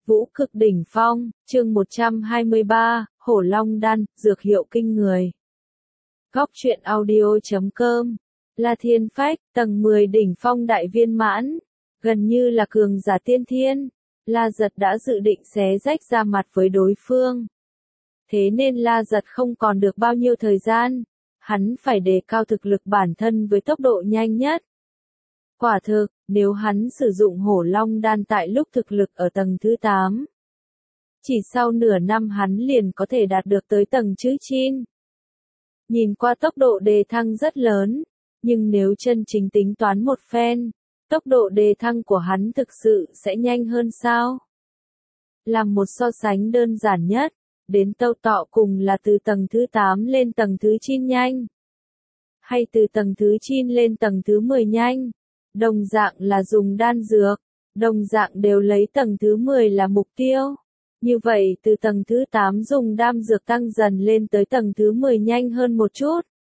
Vũ cực đỉnh phong, chương 123, Hổ Long Đan, dược hiệu kinh người. Góc truyện audio.com. La Thiên Phách, tầng 10 đỉnh phong đại viên mãn, gần như là cường giả tiên thiên. La Giật đã dự định xé rách ra mặt với đối phương. Thế nên La Giật không còn được bao nhiêu thời gian, hắn phải đề cao thực lực bản thân với tốc độ nhanh nhất. Quả thực, nếu hắn sử dụng Hổ Long Đan tại lúc thực lực ở tầng thứ 8, chỉ sau nửa năm hắn liền có thể đạt được tới tầng chữ Chin. Nhìn qua tốc độ đề thăng rất lớn, nhưng nếu chân chính tính toán một phen, tốc độ đề thăng của hắn thực sự sẽ nhanh hơn sao? Làm một so sánh đơn giản nhất, đến Tâu Tọ cùng là từ tầng thứ 8 lên tầng thứ Chin nhanh, hay từ tầng thứ Chin lên tầng thứ 10 nhanh, đồng dạng là dùng đan dược, đồng dạng đều lấy tầng thứ 10 là mục tiêu. Như vậy từ tầng thứ 8 dùng đan dược tăng dần lên tới tầng thứ 10 nhanh hơn một chút,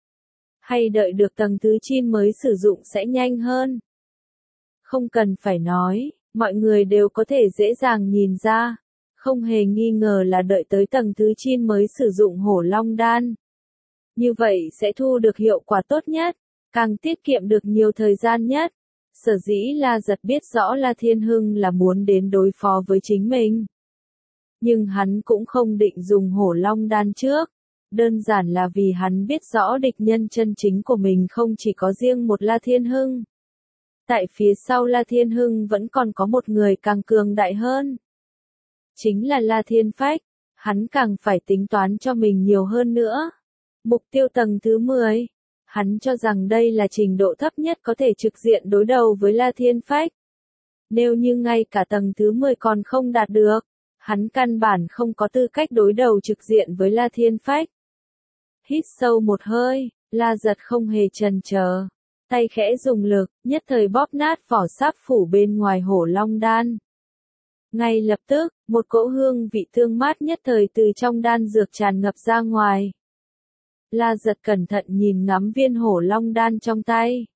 hay đợi được tầng thứ 9 mới sử dụng sẽ nhanh hơn. Không cần phải nói, mọi người đều có thể dễ dàng nhìn ra, không hề nghi ngờ là đợi tới tầng thứ 9 mới sử dụng Hổ Long Đan. Như vậy sẽ thu được hiệu quả tốt nhất, càng tiết kiệm được nhiều thời gian nhất. Sở dĩ La Giật biết rõ La Thiên Hưng là muốn đến đối phó với chính mình. Nhưng hắn cũng không định dùng Hổ Long Đan trước, đơn giản là vì hắn biết rõ địch nhân chân chính của mình không chỉ có riêng một La Thiên Hưng. Tại phía sau La Thiên Hưng vẫn còn có một người càng cường đại hơn. Chính là La Thiên Phách, hắn càng phải tính toán cho mình nhiều hơn nữa. Mục tiêu tầng thứ 10. Hắn cho rằng đây là trình độ thấp nhất có thể trực diện đối đầu với La Thiên Phách. Nếu như ngay cả tầng thứ 10 còn không đạt được, hắn căn bản không có tư cách đối đầu trực diện với La Thiên Phách. Hít sâu một hơi, La Giật không hề chần chờ, tay khẽ dùng lực, nhất thời bóp nát vỏ sáp phủ bên ngoài Hổ Long Đan. Ngay lập tức, một cỗ hương vị thơm mát nhất thời từ trong đan dược tràn ngập ra ngoài. La Giật cẩn thận nhìn ngắm viên Hổ Long Đan trong tay.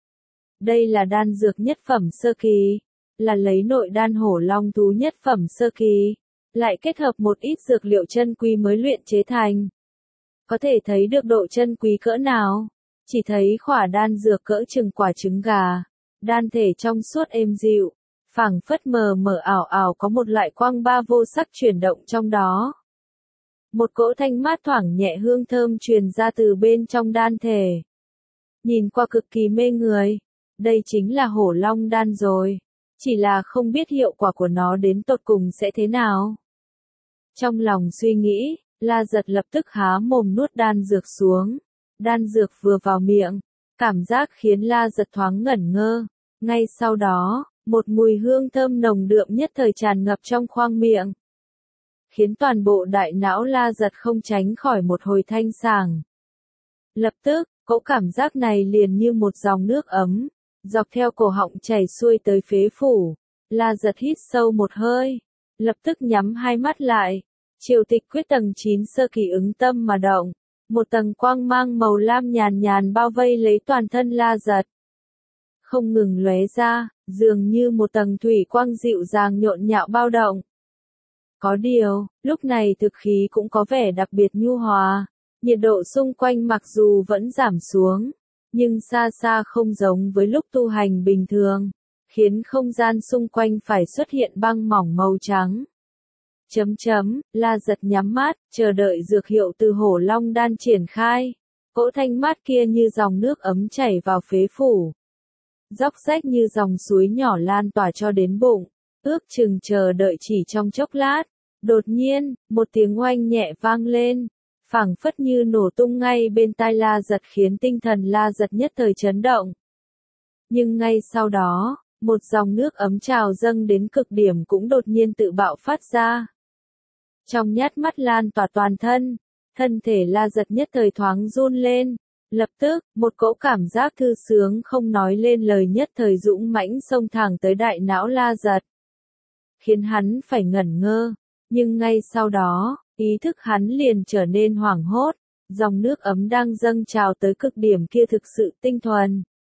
Đây là đan dược nhất phẩm sơ kỳ, là lấy nội đan Hổ Long thú nhất phẩm sơ kỳ, lại kết hợp một ít dược liệu chân quý mới luyện chế thành. Có thể thấy được độ chân quý cỡ nào, chỉ thấy khỏa đan dược cỡ chừng quả trứng gà, đan thể trong suốt êm dịu, phảng phất mờ mờ ảo ảo có một loại quang ba vô sắc chuyển động trong đó. Một cỗ thanh mát thoảng nhẹ hương thơm truyền ra từ bên trong đan thể. Nhìn qua cực kỳ mê người, đây chính là Hổ Long Đan rồi, chỉ là không biết hiệu quả của nó đến tột cùng sẽ thế nào. Trong lòng suy nghĩ, La Giật lập tức há mồm nuốt đan dược xuống. Đan dược vừa vào miệng, cảm giác khiến La Giật thoáng ngẩn ngơ. Ngay sau đó, một mùi hương thơm nồng đượm nhất thời tràn ngập trong khoang miệng, khiến toàn bộ đại não La Giật không tránh khỏi một hồi thanh sảng. Lập tức, cỗ cảm giác này liền như một dòng nước ấm, dọc theo cổ họng chảy xuôi tới phế phủ. La Giật hít sâu một hơi, lập tức nhắm hai mắt lại. Triều Tịch quyết tầng 9 sơ kỳ ứng tâm mà động, một tầng quang mang màu lam nhàn nhàn bao vây lấy toàn thân La Giật, không ngừng lóe ra, dường như một tầng thủy quang dịu dàng nhộn nhạo bao động. Có điều, lúc này thực khí cũng có vẻ đặc biệt nhu hòa, nhiệt độ xung quanh mặc dù vẫn giảm xuống, nhưng xa xa không giống với lúc tu hành bình thường, khiến không gian xung quanh phải xuất hiện băng mỏng màu trắng. La Giật nhắm mắt, chờ đợi dược hiệu từ Hổ Long Đan triển khai. Cỗ thanh mát kia như dòng nước ấm chảy vào phế phủ, róc rách như dòng suối nhỏ lan tỏa cho đến bụng. Ước chừng chờ đợi chỉ trong chốc lát, đột nhiên, một tiếng oanh nhẹ vang lên, phảng phất như nổ tung ngay bên tai La Giật khiến tinh thần La Giật nhất thời chấn động. Nhưng ngay sau đó, một dòng nước ấm trào dâng đến cực điểm cũng đột nhiên tự bạo phát ra. Trong nhát mắt lan tỏa toàn thân, thân thể La Giật nhất thời thoáng run lên. Lập tức, một cỗ cảm giác thư sướng không nói lên lời nhất thời dũng mãnh xông thẳng tới đại não La Giật, khiến hắn phải ngẩn ngơ. Nhưng ngay sau đó, ý thức hắn liền trở nên hoảng hốt. Dòng nước ấm đang dâng trào tới cực điểm kia thực sự tinh thuần,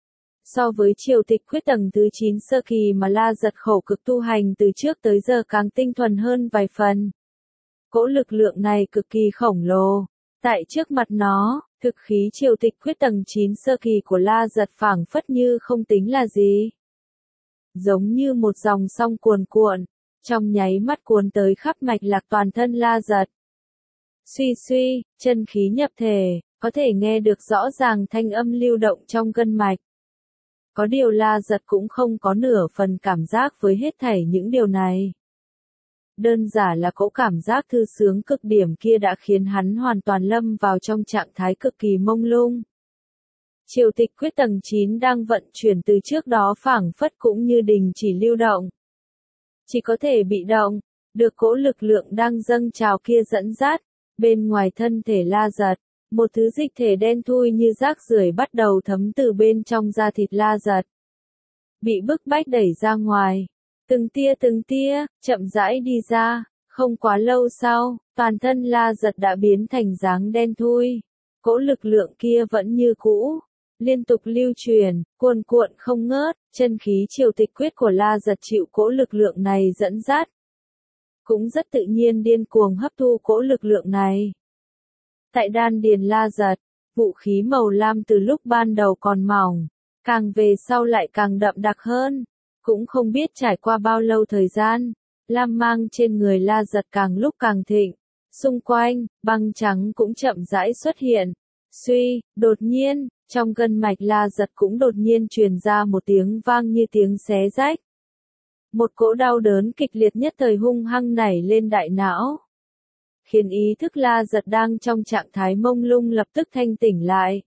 So với triều tịch quyết tầng thứ 9 sơ kỳ mà La Giật khổ cực tu hành từ trước tới giờ càng tinh thuần hơn vài phần. Cỗ lực lượng này cực kỳ khổng lồ. Tại trước mặt nó, thực khí triều tịch quyết tầng 9 sơ kỳ của La Giật phảng phất như không tính là gì. Giống như một dòng sông cuồn cuộn, trong nháy mắt cuốn tới khắp mạch lạc toàn thân La Giật. Suy suy, chân khí nhập thể, có thể nghe được rõ ràng thanh âm lưu động trong gân mạch. Có điều La Giật cũng không có nửa phần cảm giác với hết thảy những điều này. Đơn giản là cỗ cảm giác thư sướng cực điểm kia đã khiến hắn hoàn toàn lâm vào trong trạng thái cực kỳ mông lung. Triều tịch quyết tầng 9 đang vận chuyển từ trước đó phảng phất cũng như đình chỉ lưu động. Chỉ có thể bị động, được cỗ lực lượng đang dâng trào kia dẫn dắt, bên ngoài thân thể La Giật, một thứ dịch thể đen thui như rác rưởi bắt đầu thấm từ bên trong da thịt La Giật. Bị bức bách đẩy ra ngoài, từng tia, chậm rãi đi ra, không quá lâu sau, toàn thân La Giật đã biến thành dáng đen thui. Cỗ lực lượng kia vẫn như cũ, liên tục lưu truyền, cuồn cuộn không ngớt, chân khí triều tịch quyết của La Giật chịu cỗ lực lượng này dẫn dắt. Cũng rất tự nhiên điên cuồng hấp thu cỗ lực lượng này. Tại đan điền La Giật, vũ khí màu lam từ lúc ban đầu còn mỏng, càng về sau lại càng đậm đặc hơn. Cũng không biết trải qua bao lâu thời gian, lam mang trên người La Giật càng lúc càng thịnh. Xung quanh, băng trắng cũng chậm rãi xuất hiện. Suy, đột nhiên, trong gân mạch La Giật cũng đột nhiên truyền ra một tiếng vang như tiếng xé rách. Một cỗ đau đớn kịch liệt nhất thời hung hăng nảy lên đại não, khiến ý thức La Giật đang trong trạng thái mông lung lập tức thanh tỉnh lại.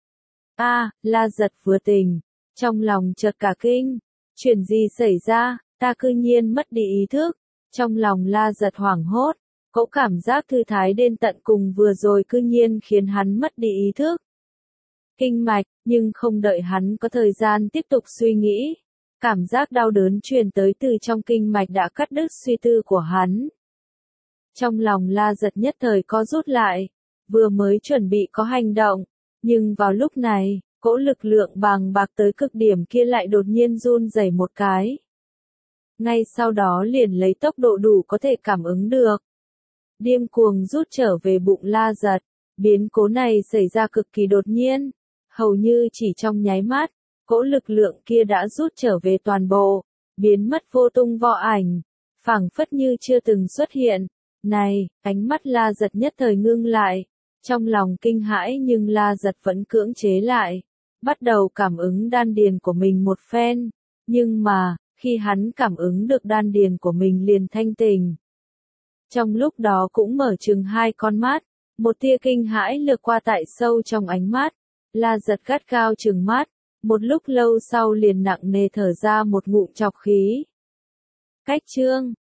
La Giật vừa tỉnh, trong lòng chợt cả kinh, chuyện gì xảy ra, ta cư nhiên mất đi ý thức. Trong lòng La Giật hoảng hốt, cỗ cảm giác thư thái đến tận cùng vừa rồi cư nhiên khiến hắn mất đi ý thức. Kinh mạch, nhưng không đợi hắn có thời gian tiếp tục suy nghĩ. Cảm giác đau đớn truyền tới từ trong kinh mạch đã cắt đứt suy tư của hắn. Trong lòng La Giật nhất thời co rút lại, vừa mới chuẩn bị có hành động, nhưng vào lúc này, cỗ lực lượng bàng bạc tới cực điểm kia lại đột nhiên run rẩy một cái. Ngay sau đó liền lấy tốc độ đủ có thể cảm ứng được. Điên cuồng rút trở về bụng La Giật, biến cố này xảy ra cực kỳ đột nhiên, hầu như chỉ trong nháy mắt. Cỗ lực lượng kia đã rút trở về toàn bộ, biến mất vô tung vô ảnh, phảng phất như chưa từng xuất hiện. Này, ánh mắt La Giật nhất thời ngưng lại, trong lòng kinh hãi nhưng La Giật vẫn cưỡng chế lại, bắt đầu cảm ứng đan điền của mình một phen, nhưng mà, khi hắn cảm ứng được đan điền của mình liền thanh tỉnh. Trong lúc đó cũng mở trừng hai con mắt, một tia kinh hãi lướt qua tại sâu trong ánh mắt, La Giật gắt gao trừng mắt. Một lúc lâu sau liền nặng nề thở ra một ngụm trọc khí. Cách chương